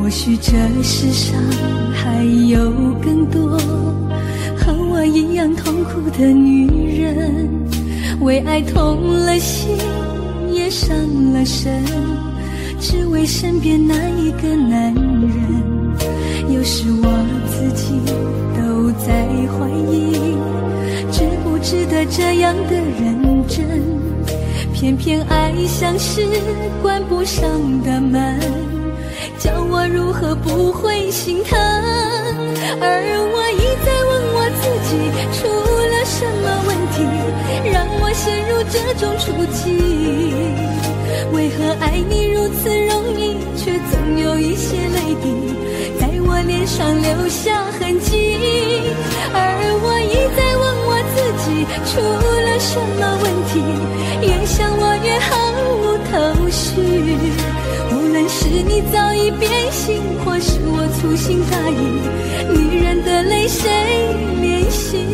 或许这世上还有更多和我一样痛苦的女人，为爱痛了心也伤了身，只为身边那一个男人。有时我自己都在怀疑，值不值得这样的认真，偏偏爱像是关不上的门，叫我如何不会心疼。而我一再问我自己，出了什么问题让我陷入这种处境？为何爱你如此容易，却总有一些泪滴在我脸上留下痕迹？而我一再问我自己，出了什么问题，越想我越毫无头绪。无论是你早已变心，或是我粗心大意，女人的泪谁怜惜？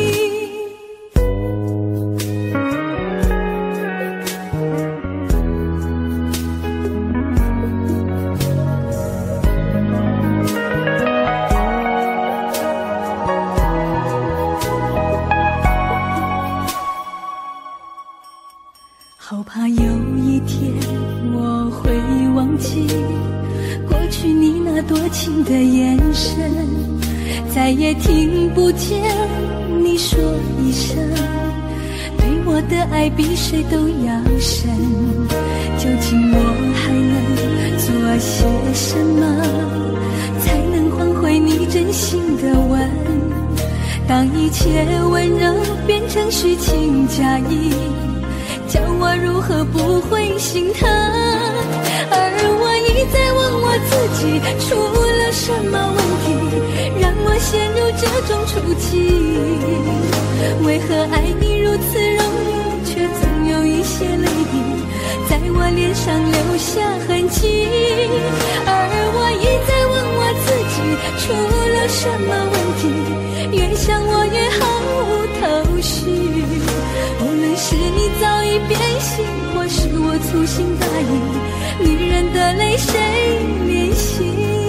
好怕有一天我会忘记过去你那多情的眼神，再也听不见你说一声对我的爱比谁都要深。究竟我还能做些什么，才能换回你真心的吻？当一切温柔变成虚情假意，叫我如何不会心疼？而我一再问我自己，出了什么问题让我陷入这种处境？为何爱你如此容易，却总有一些泪滴在我脸上留下痕迹？而我一再问我自己，出了什么问题，越想我越毫无头绪。无论是你早已变心，或是我粗心大意，女人的泪谁怜惜？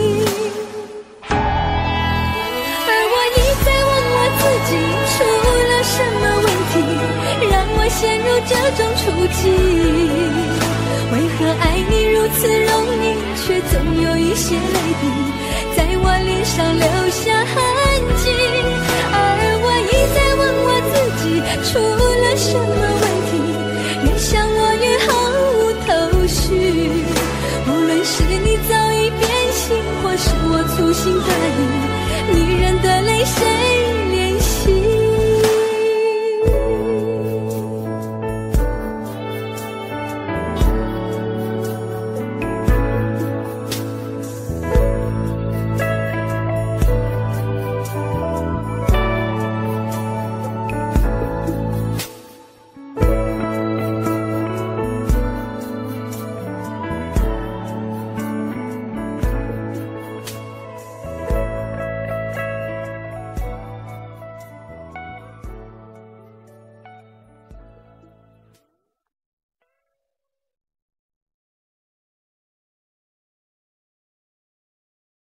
而我一再问我自己，出了什么问题让我陷入这种处境？为何爱你如此容易，却总有一些泪滴在我脸上流